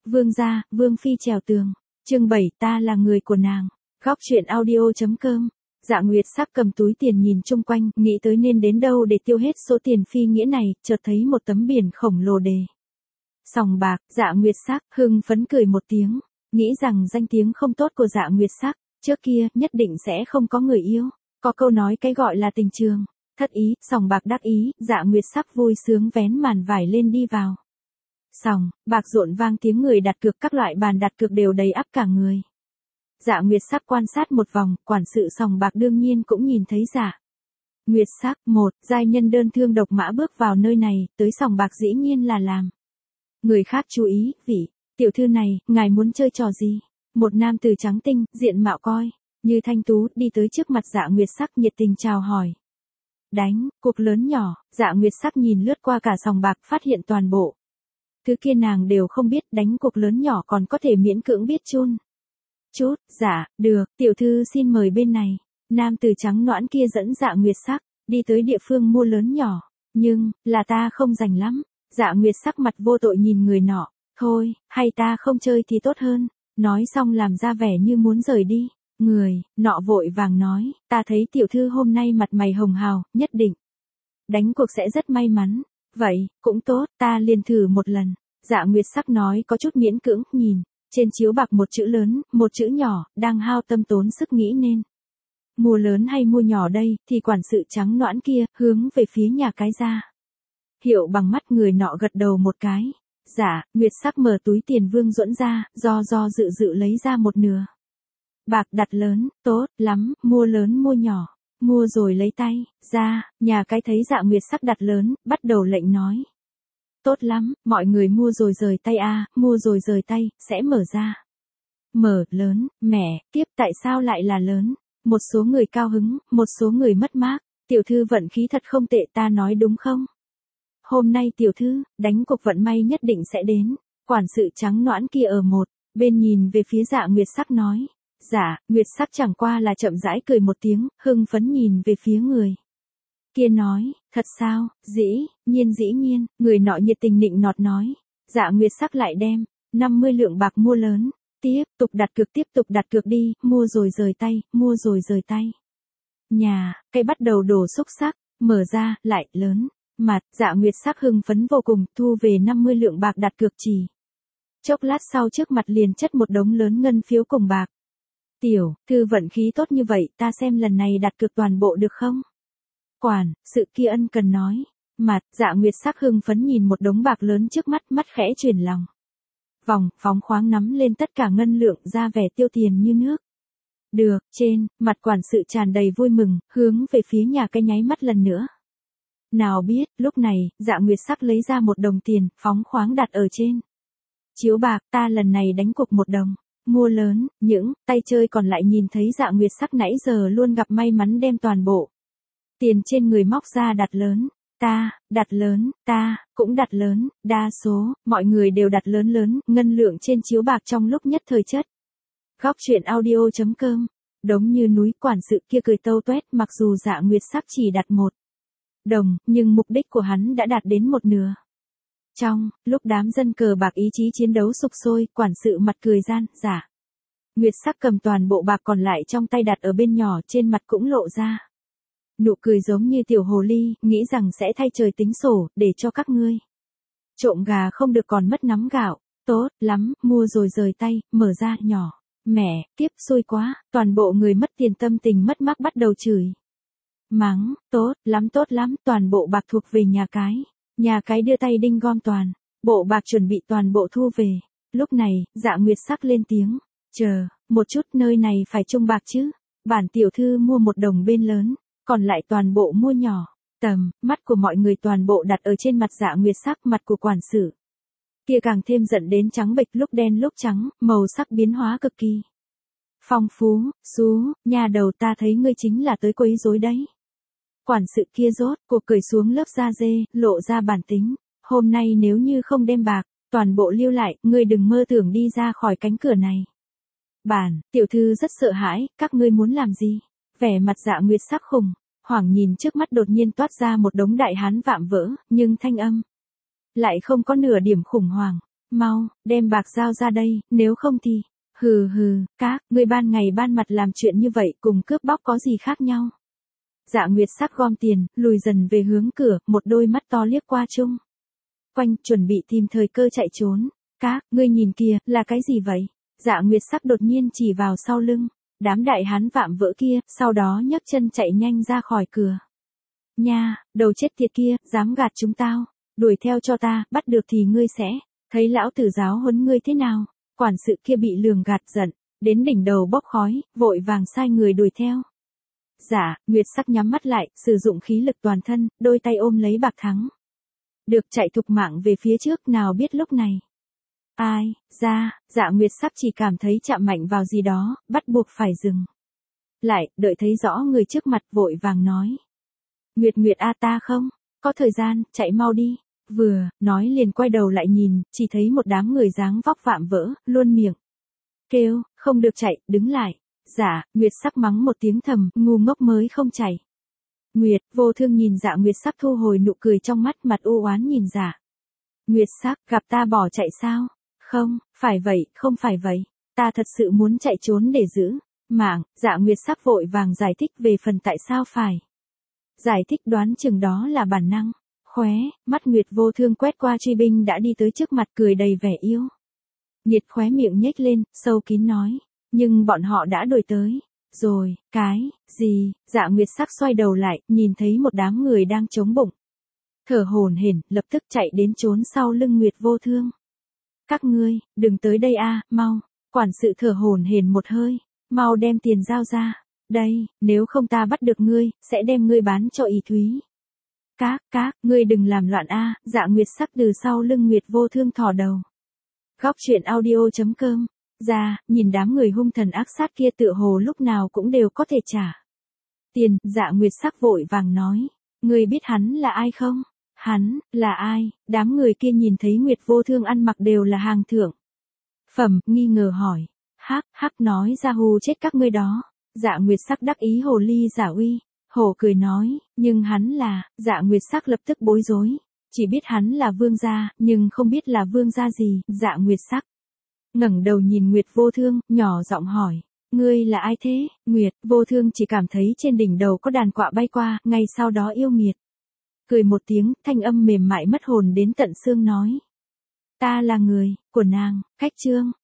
Vương gia, Vương phi trèo tường. Chương 7, ta là người của nàng. Góc truyện audio.com. Dạ Nguyệt Sắc cầm túi tiền nhìn chung quanh, nghĩ tới nên đến đâu để tiêu hết số tiền phi nghĩa này, chợt thấy một tấm biển khổng lồ đề. Sòng bạc. Dạ Nguyệt Sắc hưng phấn cười một tiếng, nghĩ rằng danh tiếng không tốt của Dạ Nguyệt Sắc trước kia nhất định sẽ không có người yêu. Có câu nói cái gọi là tình trường thất ý, sòng bạc đắc ý. Dạ Nguyệt Sắc vui sướng vén màn vải lên đi vào. Sòng bạc rộn vang tiếng người đặt cược, các loại bàn đặt cược đều đầy ắp cả người. Dạ Nguyệt Sắc quan sát một vòng, quản sự sòng bạc đương nhiên cũng nhìn thấy Dạ Nguyệt Sắc. Một giai nhân đơn thương độc mã bước vào nơi này, tới sòng bạc dĩ nhiên là làm người khác chú ý. Vị tiểu thư này, ngài muốn chơi trò gì? Một nam tử trắng tinh, diện mạo coi như thanh tú, đi tới trước mặt Dạ Nguyệt Sắc nhiệt tình chào hỏi. Đánh cuộc lớn nhỏ. Dạ Nguyệt Sắc nhìn lướt qua cả sòng bạc, phát hiện toàn bộ thứ kia nàng đều không biết, đánh cuộc lớn nhỏ còn có thể miễn cưỡng biết chun chút. Dạ, được, tiểu thư xin mời bên này. Nam tử trắng nõn kia dẫn Dạ Nguyệt Sắc đi tới địa phương mua lớn nhỏ. Nhưng, là ta không rành lắm. Dạ Nguyệt Sắc mặt vô tội nhìn người nọ. Thôi, hay ta không chơi thì tốt hơn. Nói xong làm ra vẻ như muốn rời đi. Người nọ vội vàng nói, ta thấy tiểu thư hôm nay mặt mày hồng hào, nhất định đánh cuộc sẽ rất may mắn. Vậy, cũng tốt, ta liền thử một lần. Dạ Nguyệt Sắc nói có chút miễn cưỡng, nhìn trên chiếu bạc một chữ lớn, một chữ nhỏ, đang hao tâm tốn sức nghĩ nên mua lớn hay mua nhỏ đây, thì quản sự trắng nõn kia hướng về phía nhà cái ra hiệu bằng mắt. Người nọ gật đầu một cái. Dạ Nguyệt Sắc mở túi tiền vương duẫn ra, do dự lấy ra một nửa bạc đặt lớn. Tốt lắm, mua lớn mua nhỏ. Mua rồi lấy tay ra. Nhà cái thấy Dạ Nguyệt Sắc đặt lớn, bắt đầu lệnh nói. Tốt lắm, mọi người mua rồi rời tay a, mua rồi rời tay, sẽ mở ra. Mở lớn. Mẹ, tiếp tại sao lại là lớn? Một số người cao hứng, một số người mất mát. Tiểu thư vận khí thật không tệ, ta nói đúng không? Hôm nay tiểu thư, đánh cuộc vận may nhất định sẽ đến. Quản sự trắng nõn kia ở một bên nhìn về phía Dạ Nguyệt Sắc nói. Dạ Nguyệt Sắc chẳng qua là chậm rãi cười một tiếng, hưng phấn nhìn về phía người kia nói, thật sao? Dĩ nhiên, người nọ nhiệt tình nịnh nọt nói. Dạ Nguyệt Sắc lại đem 50 lượng bạc mua lớn, tiếp tục đặt cược đi, mua rồi rời tay, mua rồi rời tay. Nhà cái bắt đầu đổ xúc sắc, mở ra, lại lớn. Mặt Dạ Nguyệt Sắc hưng phấn vô cùng, thu về 50 lượng bạc đặt cược chỉ chốc lát sau trước mặt liền chất một đống lớn ngân phiếu cùng bạc. Tiểu thư vận khí tốt như vậy, ta xem lần này đặt cược toàn bộ được không? Quản sự kia ân cần nói. Mặt Dạ Nguyệt Sắc hưng phấn nhìn một đống bạc lớn trước mắt, mắt khẽ chuyển lòng vòng, phóng khoáng nắm lên tất cả ngân lượng, ra vẻ tiêu tiền như nước. Được, trên mặt quản sự tràn đầy vui mừng, hướng về phía nhà cái nháy mắt lần nữa. Nào biết, lúc này, Dạ Nguyệt Sắc lấy ra một đồng tiền, phóng khoáng đặt ở trên chiếu bạc. Ta lần này đánh cuộc 1 đồng, mua lớn. Những tay chơi còn lại nhìn thấy Dạ Nguyệt Sắc nãy giờ luôn gặp may mắn đem toàn bộ tiền trên người móc ra đặt lớn. Ta đặt lớn, ta cũng đặt lớn. Đa số mọi người đều đặt lớn, ngân lượng trên chiếu bạc trong lúc nhất thời chất. Góc truyện audio.com. Đống như núi. Quản sự kia cười tâu tuét, mặc dù Dạ Nguyệt Sắc chỉ đặt 1 đồng, nhưng mục đích của hắn đã đạt đến một nửa. Trong lúc đám dân cờ bạc ý chí chiến đấu sục sôi, quản sự mặt cười gian. Dạ Nguyệt Sắc cầm toàn bộ bạc còn lại trong tay đặt ở bên nhỏ, trên mặt cũng lộ ra nụ cười giống như tiểu hồ ly, nghĩ rằng sẽ thay trời tính sổ, để cho các ngươi trộm gà không được còn mất nắm gạo. Tốt lắm, mua rồi rời tay, mở ra, nhỏ. Mẹ, kiếp xui quá. Toàn bộ người mất tiền tâm tình mất mát bắt đầu chửi mắng. Tốt lắm, toàn bộ bạc thuộc về nhà cái. Nhà cái đưa tay đinh gom toàn bộ bạc, chuẩn bị toàn bộ thu về. Lúc này, Dạ Nguyệt Sắc lên tiếng. Chờ một chút, nơi này phải chung bạc chứ. Bản tiểu thư mua 1 đồng bên lớn, còn lại toàn bộ mua nhỏ. Mắt của mọi người toàn bộ đặt ở trên mặt Dạ Nguyệt Sắc. Mặt của quản sự kia càng thêm giận đến trắng bệch, lúc đen lúc trắng, màu sắc biến hóa cực kỳ phong phú. Xú, nhà đầu, ta thấy ngươi chính là tới quấy rối đấy. Quản sự kia rốt cuộc cười xuống lớp da dê, lộ ra bản tính. Hôm nay nếu như không đem bạc toàn bộ lưu lại, ngươi đừng mơ tưởng đi ra khỏi cánh cửa này. Bản tiểu thư rất sợ hãi, các ngươi muốn làm gì? Vẻ mặt Dạ Nguyệt Sắc khủng hoảng nhìn trước mắt đột nhiên toát ra một đống đại hán vạm vỡ, nhưng thanh âm lại không có nửa điểm khủng hoảng. mau, đem bạc giao ra đây, nếu không thì, hừ hừ, các, ngươi ban ngày ban mặt làm chuyện như vậy cùng cướp bóc có gì khác nhau. Dạ Nguyệt Sắc gom tiền, lùi dần về hướng cửa, một đôi mắt to liếc qua chung quanh, chuẩn bị tìm thời cơ chạy trốn. Các, ngươi nhìn kìa, là cái gì vậy? Dạ Nguyệt Sắc đột nhiên chỉ vào sau lưng, đám đại hán vạm vỡ kia, sau đó nhấc chân chạy nhanh ra khỏi cửa. Nha, đầu chết tiệt kia, dám gạt chúng tao, đuổi theo cho ta, bắt được thì ngươi sẽ thấy lão tử giáo huấn ngươi thế nào. Quản sự kia bị lường gạt giận, đến đỉnh đầu bốc khói, vội vàng sai người đuổi theo. Dạ, Nguyệt Sắc nhắm mắt lại, sử dụng khí lực toàn thân, đôi tay ôm lấy bạc thắng. Được chạy thục mạng về phía trước, nào biết lúc này. Ai, dạ Nguyệt Sắc chỉ cảm thấy chạm mạnh vào gì đó, bắt buộc phải dừng lại, đợi thấy rõ người trước mặt vội vàng nói. Nguyệt a, ta không có thời gian, chạy mau đi. Vừa nói liền quay đầu lại nhìn, chỉ thấy một đám người dáng vóc vạm vỡ, luôn miệng kêu, không được chạy, đứng lại. Dạ, Nguyệt Sắc mắng một tiếng thầm, ngu ngốc mới không chạy. Nguyệt, Vô Thương nhìn Dạ Nguyệt Sắc thu hồi nụ cười trong mắt, mặt u oán nhìn Dạ Nguyệt Sắc, gặp ta bỏ chạy sao? Không, không phải vậy, ta thật sự muốn chạy trốn để giữ mạng. Dạ Nguyệt Sắc vội vàng giải thích về phần tại sao phải giải thích, đoán chừng đó là bản năng. Khóe mắt Nguyệt Vô Thương quét qua truy binh đã đi tới trước mặt, cười đầy vẻ yêu nghiệt, khóe miệng nhếch lên, sâu kín nói, nhưng bọn họ đã đuổi tới rồi. Cái gì? Dạ Nguyệt Sắc xoay đầu lại, nhìn thấy một đám người đang chống bụng, thở hổn hển, lập tức chạy đến trốn sau lưng Nguyệt Vô Thương. Các ngươi, đừng tới đây a, mau. Quản sự thở hổn hển một hơi, mau đem tiền giao ra đây, nếu không ta bắt được ngươi, sẽ đem ngươi bán cho ỷ thúy. Các, ngươi đừng làm loạn a. Dạ Nguyệt Sắc từ sau lưng Nguyệt Vô Thương thò đầu. Góc truyện audio.com. Ra, nhìn đám người hung thần ác sát kia tựa hồ lúc nào cũng đều có thể trả tiền. Dạ Nguyệt Sắc vội vàng nói, ngươi biết hắn là ai không? Hắn là ai? Đám người kia nhìn thấy Nguyệt Vô Thương ăn mặc đều là hàng thượng phẩm, nghi ngờ hỏi. Hắc nói ra hù chết các ngươi đó. Dạ Nguyệt Sắc đắc ý hồ ly giả uy, hổ cười nói, nhưng hắn là. Dạ Nguyệt Sắc lập tức bối rối, chỉ biết hắn là vương gia, nhưng không biết là vương gia gì. Dạ Nguyệt Sắc ngẩng đầu nhìn Nguyệt Vô Thương, nhỏ giọng hỏi, ngươi là ai thế? Nguyệt Vô Thương chỉ cảm thấy trên đỉnh đầu có đàn quạ bay qua, ngay sau đó yêu nghiệt cười một tiếng, thanh âm mềm mại mất hồn đến tận xương nói, ta là người của nàng. Khách chương